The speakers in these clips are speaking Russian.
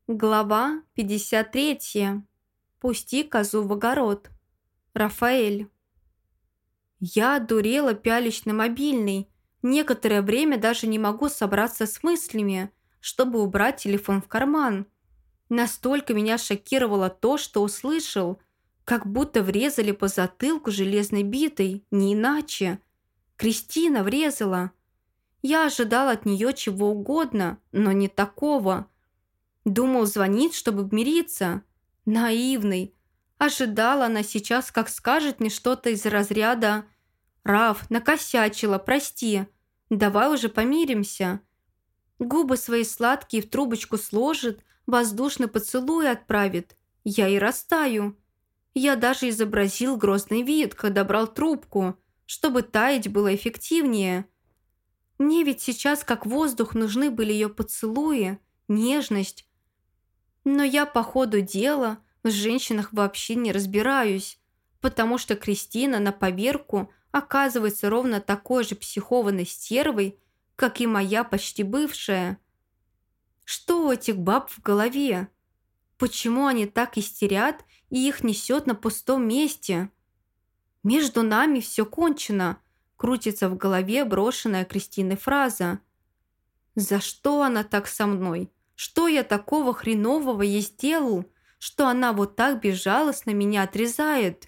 Глава 53. Пусти козу в огород. Рафаэль. Я одурела, пялись на мобильный. Некоторое время даже не могу собраться с мыслями, чтобы убрать телефон в карман. Настолько меня шокировало то, что услышал, как будто врезали по затылку железной битой, не иначе. Кристина врезала. Я ожидал от нее чего угодно, но не такого. Думал, звонит, чтобы мириться. Наивный. Ожидала она сейчас, как скажет мне что-то из разряда «Раф, накосячила, прости. Давай уже помиримся». Губы свои сладкие в трубочку сложит, воздушный поцелуй отправит. Я и растаю. Я даже изобразил грозный вид, когда брал трубку, чтобы таять было эффективнее. Мне ведь сейчас как воздух нужны были ее поцелуи, нежность. Но я по ходу дела в женщинах вообще не разбираюсь, потому что Кристина на поверку оказывается ровно такой же психованной стервой, как и моя почти бывшая. Что у этих баб в голове? Почему они так истерят и их несет на пустом месте? «Между нами все кончено», крутится в голове брошенная Кристиной фраза. «За что она так со мной? Что я такого хренового ей сделал, что она вот так безжалостно меня отрезает?»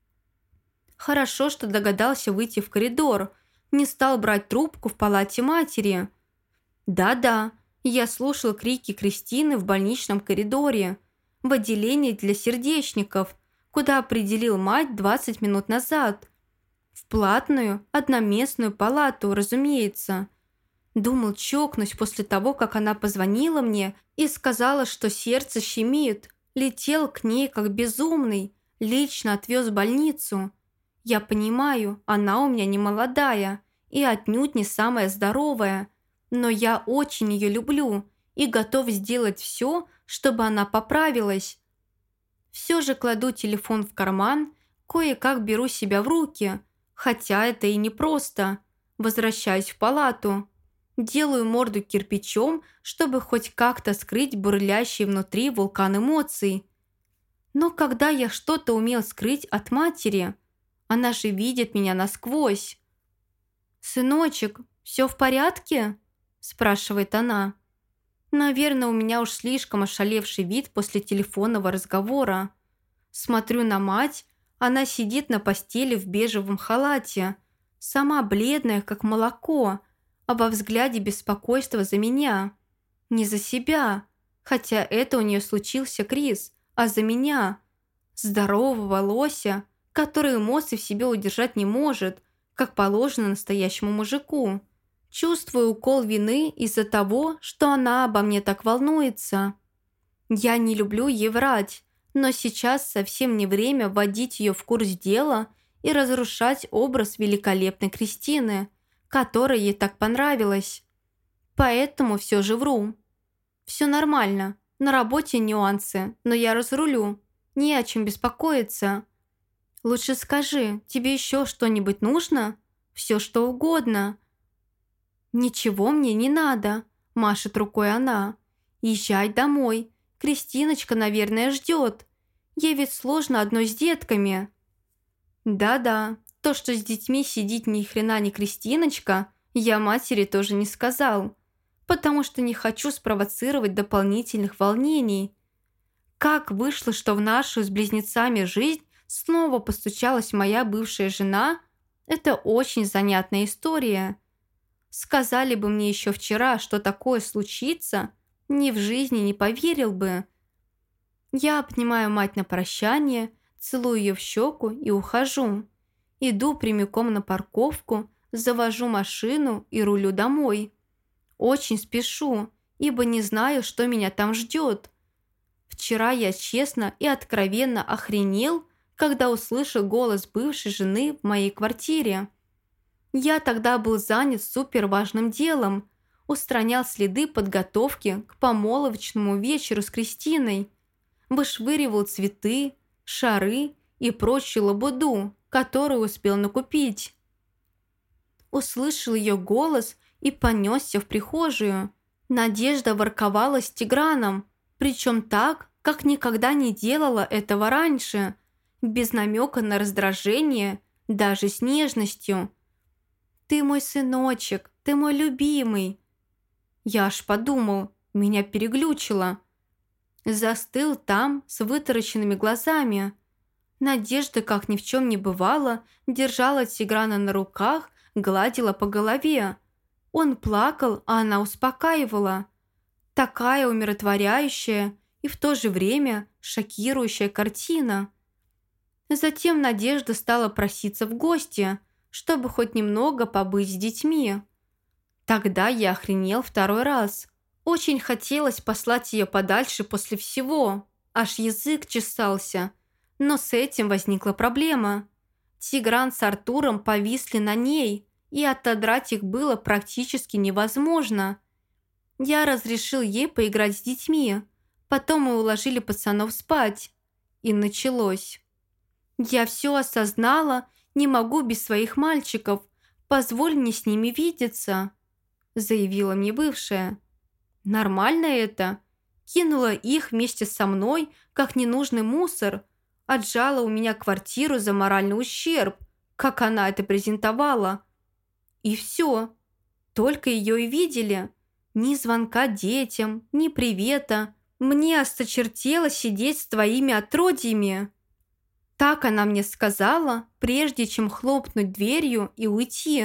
Хорошо, что догадался выйти в коридор, не стал брать трубку в палате матери. Да-да, я слушал крики Кристины в больничном коридоре, в отделении для сердечников, куда определил мать 20 минут назад. В платную, одноместную палату, разумеется. Думал, чокнусь после того, как она позвонила мне и сказала, что сердце щемит. Летел к ней как безумный, лично отвез в больницу. Я понимаю, она у меня не молодая и отнюдь не самая здоровая, но я очень ее люблю и готов сделать все, чтобы она поправилась. Все же кладу телефон в карман, кое-как беру себя в руки, хотя это и непросто. Возвращаюсь в палату. Делаю морду кирпичом, чтобы хоть как-то скрыть бурлящий внутри вулкан эмоций. Но когда я что-то умел скрыть от матери, она же видит меня насквозь. «Сыночек, все в порядке?» – спрашивает она. Наверное, у меня уж слишком ошалевший вид после телефонного разговора. Смотрю на мать, она сидит на постели в бежевом халате, сама бледная, как молоко, а во взгляде беспокойство за меня. Не за себя, хотя это у нее случился криз, а за меня. Здорового лося, который эмоций в себе удержать не может, как положено настоящему мужику. Чувствую укол вины из-за того, что она обо мне так волнуется. Я не люблю ей врать, но сейчас совсем не время вводить ее в курс дела и разрушать образ великолепной Кристины, которая ей так понравилась. Поэтому все же вру. Все нормально, на работе нюансы, но я разрулю, не о чем беспокоиться. Лучше скажи, тебе еще что-нибудь нужно? Все что угодно. «Ничего мне не надо», – машет рукой она. «Езжай домой. Кристиночка, наверное, ждет. Ей ведь сложно одной с детками». Да-да, то, что с детьми сидит ни хрена не Кристиночка, я матери тоже не сказал, потому что не хочу спровоцировать дополнительных волнений. Как вышло, что в нашу с близнецами жизнь снова постучалась моя бывшая жена, это очень занятная история. Сказали бы мне еще вчера, что такое случится, ни в жизни не поверил бы. Я обнимаю мать на прощание, целую ее в щеку и ухожу. Иду прямиком на парковку, завожу машину и рулю домой. Очень спешу, ибо не знаю, что меня там ждет. Вчера я честно и откровенно охренел, когда услышал голос бывшей жены в моей квартире. Я тогда был занят суперважным делом, устранял следы подготовки к помолвочному вечеру с Кристиной, вышвыривал цветы, шары и прочую лабуду, которую успел накупить. Услышал ее голос и понесся в прихожую. Надежда ворковала с Тиграном. Причем так, как никогда не делала этого раньше, без намека на раздражение, даже с нежностью. «Ты мой сыночек, ты мой любимый». Я аж подумал, меня переглючило. Застыл там с вытаращенными глазами. Надежда, как ни в чем не бывало, держала Тиграна на руках, гладила по голове. Он плакал, а она успокаивала. Такая умиротворяющая и в то же время шокирующая картина. Затем Надежда стала проситься в гости, чтобы хоть немного побыть с детьми. Тогда я охренел второй раз. Очень хотелось послать ее подальше после всего. Аж язык чесался. Но с этим возникла проблема. Тигран с Артуром повисли на ней, и отодрать их было практически невозможно. Я разрешил ей поиграть с детьми. Потом мы уложили пацанов спать. И началось. «Я все осознала, не могу без своих мальчиков. Позволь мне с ними видеться», заявила мне бывшая. «Нормально это?» Кинула их вместе со мной, как ненужный мусор. Отжала у меня квартиру за моральный ущерб, как она это презентовала. И все. Только ее и видели. Ни звонка детям, ни привета. Мне осточертело сидеть с твоими отродьями. Так она мне сказала, прежде чем хлопнуть дверью и уйти.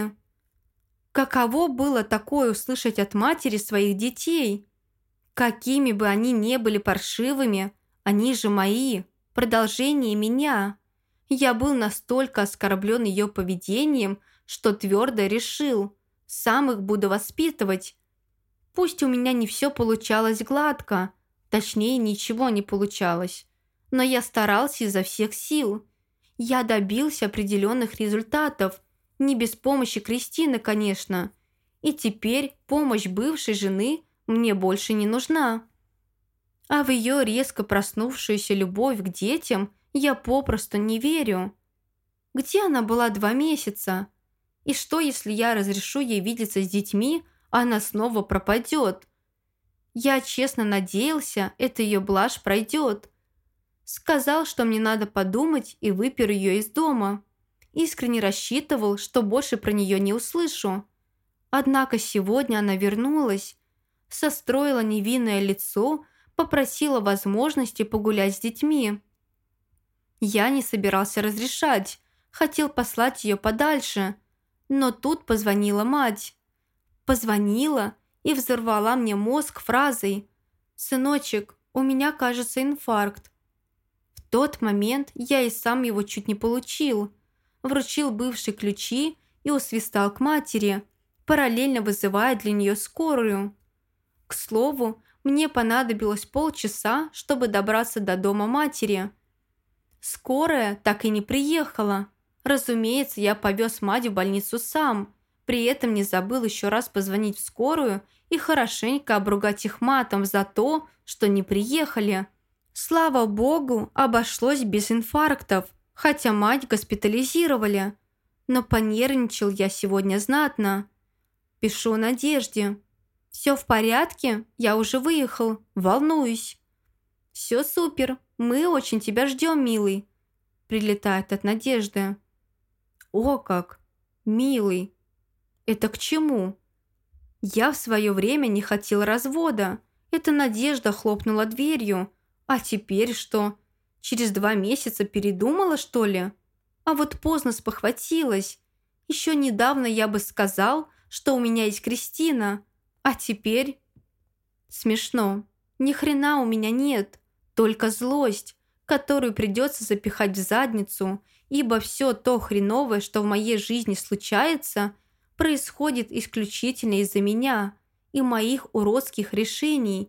Каково было такое услышать от матери своих детей? Какими бы они ни были паршивыми, они же мои, продолжение меня. Я был настолько оскорблен ее поведением, что твердо решил, сам их буду воспитывать. Пусть у меня не все получалось гладко, точнее ничего не получалось, но я старался изо всех сил. Я добился определенных результатов, не без помощи Кристины, конечно, и теперь помощь бывшей жены мне больше не нужна. А в ее резко проснувшуюся любовь к детям я попросту не верю. Где она была 2 месяца? И что, если я разрешу ей видеться с детьми, а она снова пропадет? Я честно надеялся, эта ее блажь пройдет. Сказал, что мне надо подумать, и выпер ее из дома. Искренне рассчитывал, что больше про нее не услышу. Однако сегодня она вернулась, состроила невинное лицо, попросила возможности погулять с детьми. Я не собирался разрешать, хотел послать ее подальше, но тут позвонила мать. Позвонила и взорвала мне мозг фразой: «Сыночек, у меня, кажется, инфаркт». В тот момент я и сам его чуть не получил. Вручил бывшие ключи и усвистал к матери, параллельно вызывая для нее скорую. К слову, мне понадобилось полчаса, чтобы добраться до дома матери. Скорая так и не приехала. Разумеется, я повез мать в больницу сам, при этом не забыл еще раз позвонить в скорую и хорошенько обругать их матом за то, что не приехали. Слава богу, обошлось без инфарктов, хотя мать госпитализировали. Но понервничал я сегодня знатно. Пишу Надежде. «Все в порядке? Я уже выехал. Волнуюсь». «Все супер. Мы очень тебя ждем, милый», прилетает от Надежды. «О как! Милый! Это к чему?» Я в свое время не хотел развода. Эта Надежда хлопнула дверью. А теперь что? Через 2 месяца передумала, что ли? А вот поздно спохватилась. Еще недавно я бы сказал, что у меня есть Кристина. А теперь... Смешно. Ни хрена у меня нет. Только злость, которую придется запихать в задницу, ибо все то хреновое, что в моей жизни случается, происходит исключительно из-за меня и моих уродских решений.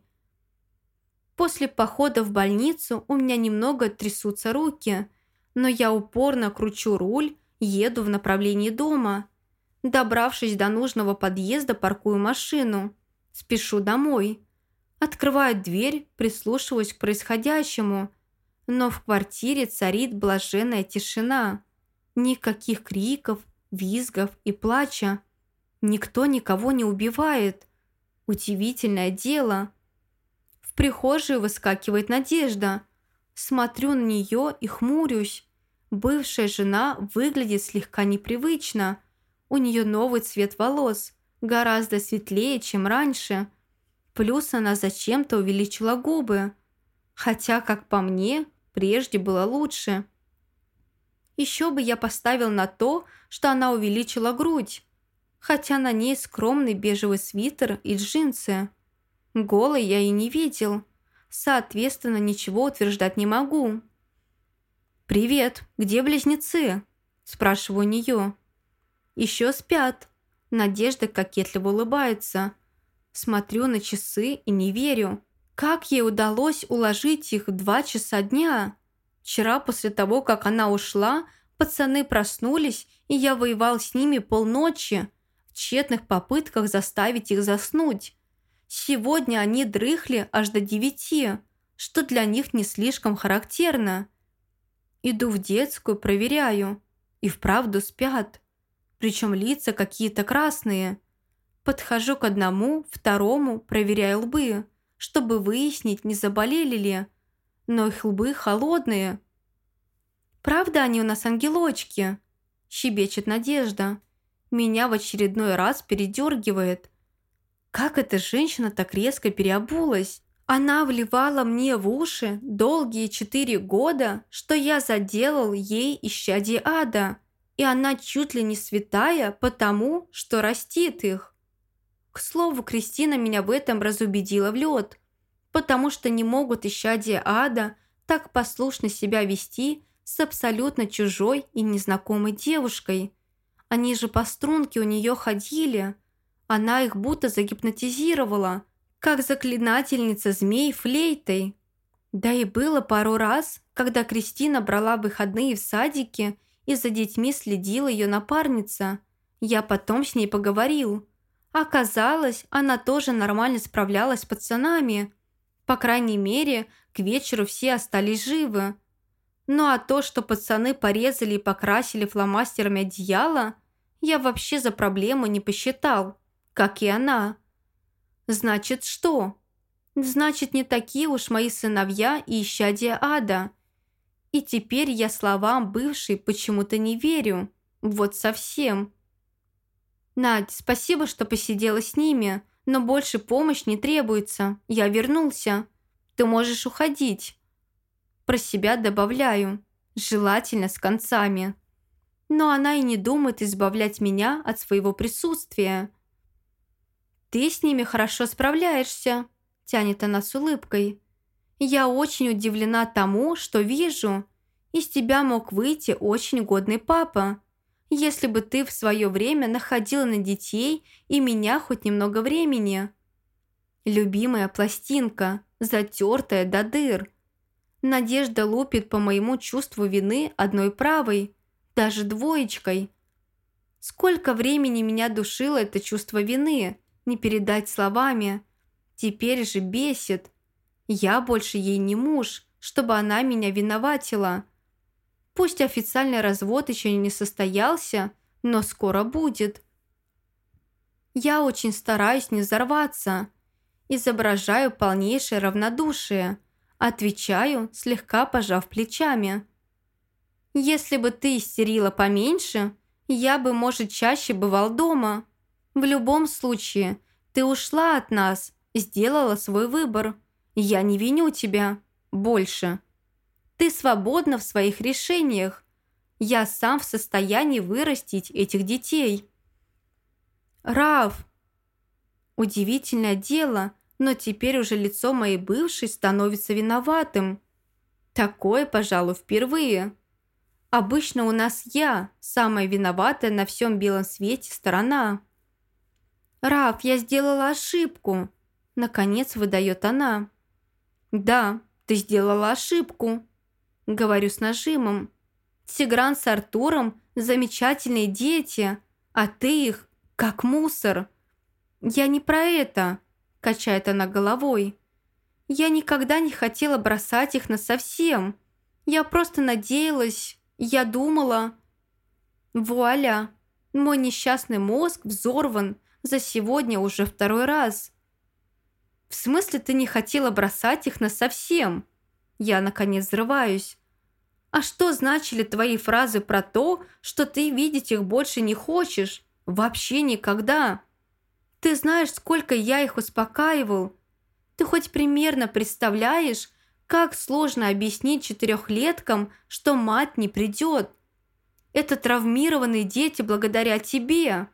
После похода в больницу у меня немного трясутся руки, но я упорно кручу руль, еду в направлении дома. Добравшись до нужного подъезда, паркую машину. Спешу домой. Открываю дверь, прислушиваюсь к происходящему, но в квартире царит блаженная тишина. Никаких криков, визгов и плача. Никто никого не убивает. Удивительное дело. В прихожую выскакивает Надежда. Смотрю на нее и хмурюсь. Бывшая жена выглядит слегка непривычно. У нее новый цвет волос, гораздо светлее, чем раньше. Плюс она зачем-то увеличила губы. Хотя, как по мне, прежде было лучше. Еще бы я поставил на то, что она увеличила грудь. Хотя на ней скромный бежевый свитер и джинсы. Голой я и не видел. Соответственно, ничего утверждать не могу. «Привет, где близнецы?» – спрашиваю у нее. «Еще спят». Надежда кокетливо улыбается. Смотрю на часы и не верю. Как ей удалось уложить их в 2 часа дня? Вчера после того, как она ушла, пацаны проснулись, и я воевал с ними полночи в тщетных попытках заставить их заснуть. Сегодня они дрыхли аж до 9, что для них не слишком характерно. Иду в детскую, проверяю. И вправду спят. Причем лица какие-то красные. Подхожу к одному, второму, проверяю лбы, чтобы выяснить, не заболели ли. Но их лбы холодные. «Правда они у нас ангелочки?» – щебечет Надежда. Меня в очередной раз передергивает. Как эта женщина так резко переобулась? Она вливала мне в уши долгие 4 года, что я заделал ей исчадие ада, и она чуть ли не святая потому, что растит их. К слову, Кристина меня в этом разубедила в лед, потому что не могут исчадия ада так послушно себя вести с абсолютно чужой и незнакомой девушкой. Они же по струнке у нее ходили. Она их будто загипнотизировала, как заклинательница змей флейтой. Да и было пару раз, когда Кристина брала выходные в садике, и за детьми следила ее напарница. Я потом с ней поговорил. Оказалось, она тоже нормально справлялась с пацанами. По крайней мере, к вечеру все остались живы. Ну а то, что пацаны порезали и покрасили фломастерами одеяло, я вообще за проблему не посчитал, как и она. Значит, что? Значит, не такие уж мои сыновья и исчадия ада. И теперь я словам бывшей почему-то не верю. Вот совсем. Надь, спасибо, что посидела с ними, но больше помощь не требуется. Я вернулся. Ты можешь уходить. Про себя добавляю. Желательно с концами. Но она и не думает избавлять меня от своего присутствия. «Ты с ними хорошо справляешься», – тянет она с улыбкой. «Я очень удивлена тому, что вижу. Из тебя мог выйти очень годный папа, если бы ты в свое время находила на детей и меня хоть немного времени. Любимая пластинка, затертая до дыр. Надежда лупит по моему чувству вины одной правой, даже двоечкой. Сколько времени меня душило это чувство вины, не передать словами. Теперь же бесит. Я больше ей не муж, чтобы она меня виноватила. Пусть официальный развод еще не состоялся, но скоро будет. Я очень стараюсь не взорваться. Изображаю полнейшее равнодушие. Отвечаю, слегка пожав плечами. Если бы ты истерила поменьше, я бы, может, чаще бывал дома. В любом случае, ты ушла от нас, сделала свой выбор. Я не виню тебя. Больше. Ты свободна в своих решениях. Я сам в состоянии вырастить этих детей. Раф! Удивительное дело, но теперь уже лицо моей бывшей становится виноватым. Такое, пожалуй, впервые. Обычно у нас я, самая виноватая на всем белом свете сторона. «Раф, я сделала ошибку», – наконец выдает она. «Да, ты сделала ошибку», – говорю с нажимом. «Тигран с Артуром – замечательные дети, а ты их как мусор». «Я не про это», – качает она головой. «Я никогда не хотела бросать их насовсем. Я просто надеялась, я думала...» Вуаля! Мой несчастный мозг взорван за сегодня уже 2-й раз. В смысле ты не хотела бросать их насовсем? Я, наконец, взрываюсь. А что значили твои фразы про то, что ты видеть их больше не хочешь? Вообще никогда. Ты знаешь, сколько я их успокаивал. Ты хоть примерно представляешь, как сложно объяснить четырехлеткам, что мать не придет? Это травмированные дети благодаря тебе.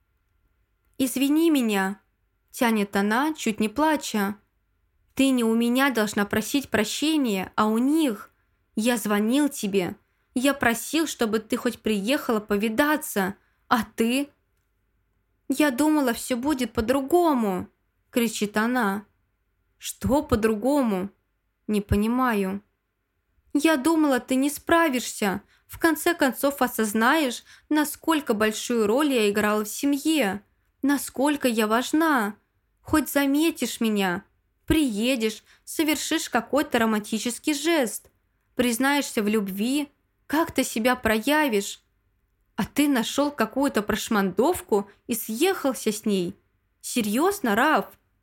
«Извини меня», – тянет она, чуть не плача. «Ты не у меня должна просить прощения, а у них. Я звонил тебе. Я просил, чтобы ты хоть приехала повидаться. А ты...» «Я думала, все будет по-другому», – кричит она. «Что по-другому?» «Не понимаю». «Я думала, ты не справишься. В конце концов осознаешь, насколько большую роль я играла в семье, насколько я важна. Хоть заметишь меня, приедешь, совершишь какой-то романтический жест, признаешься в любви, как ты себя проявишь. А ты нашел какую-то прошмандовку и съехался с ней. Серьезно, Раф?»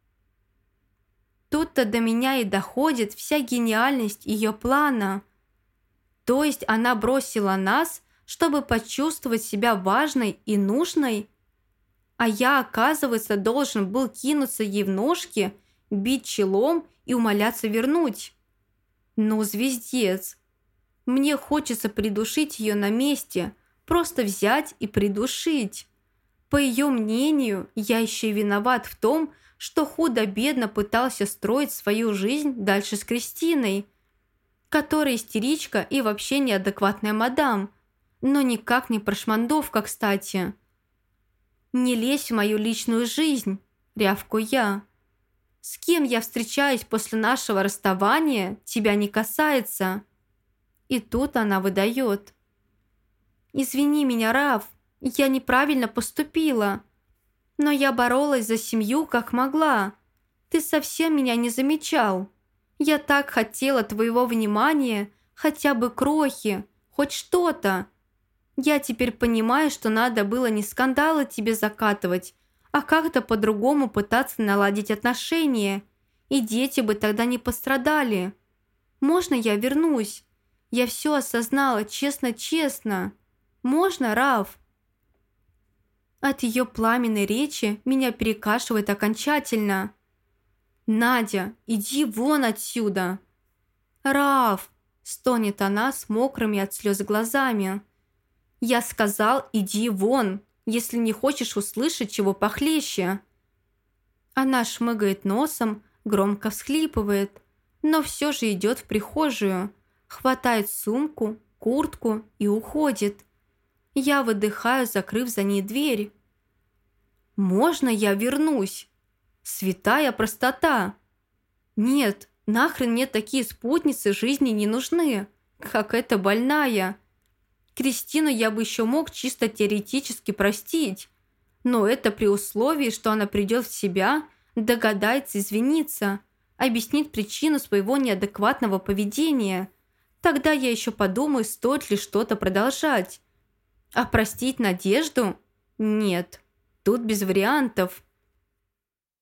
Тут-то до меня и доходит вся гениальность ее плана. То есть она бросила нас, чтобы почувствовать себя важной и нужной? А я, оказывается, должен был кинуться ей в ножки, бить челом и умоляться вернуть. Ну, звездец. Мне хочется придушить ее на месте, просто взять и придушить. По ее мнению, я еще и виноват в том, что худо-бедно пытался строить свою жизнь дальше с Кристиной, которая истеричка и вообще неадекватная мадам, но никак не прошмандовка, кстати. «Не лезь в мою личную жизнь», – рявкую я. «С кем я встречаюсь после нашего расставания, тебя не касается». И тут она выдает. «Извини меня, Раф, я неправильно поступила. Но я боролась за семью как могла. Ты совсем меня не замечал. Я так хотела твоего внимания, хотя бы крохи, хоть что-то. Я теперь понимаю, что надо было не скандалы тебе закатывать, а как-то по-другому пытаться наладить отношения, и дети бы тогда не пострадали. Можно я вернусь? Я все осознала, честно-честно. Можно, Раф?» От ее пламенной речи меня перекашивает окончательно. «Надя, иди вон отсюда!» «Раф!» – стонет она с мокрыми от слез глазами. «Я сказал, иди вон, если не хочешь услышать чего похлеще!» Она шмыгает носом, громко всхлипывает, но все же идет в прихожую, хватает сумку, куртку и уходит. Я выдыхаю, закрыв за ней дверь. «Можно я вернусь? Святая простота! Нет, нахрен мне такие спутницы жизни не нужны, как эта больная. Кристину я бы еще мог чисто теоретически простить, но это при условии, что она придет в себя, догадается извиниться, объяснит причину своего неадекватного поведения. Тогда я еще подумаю, стоит ли что-то продолжать. А простить Надежду? Нет, тут без вариантов.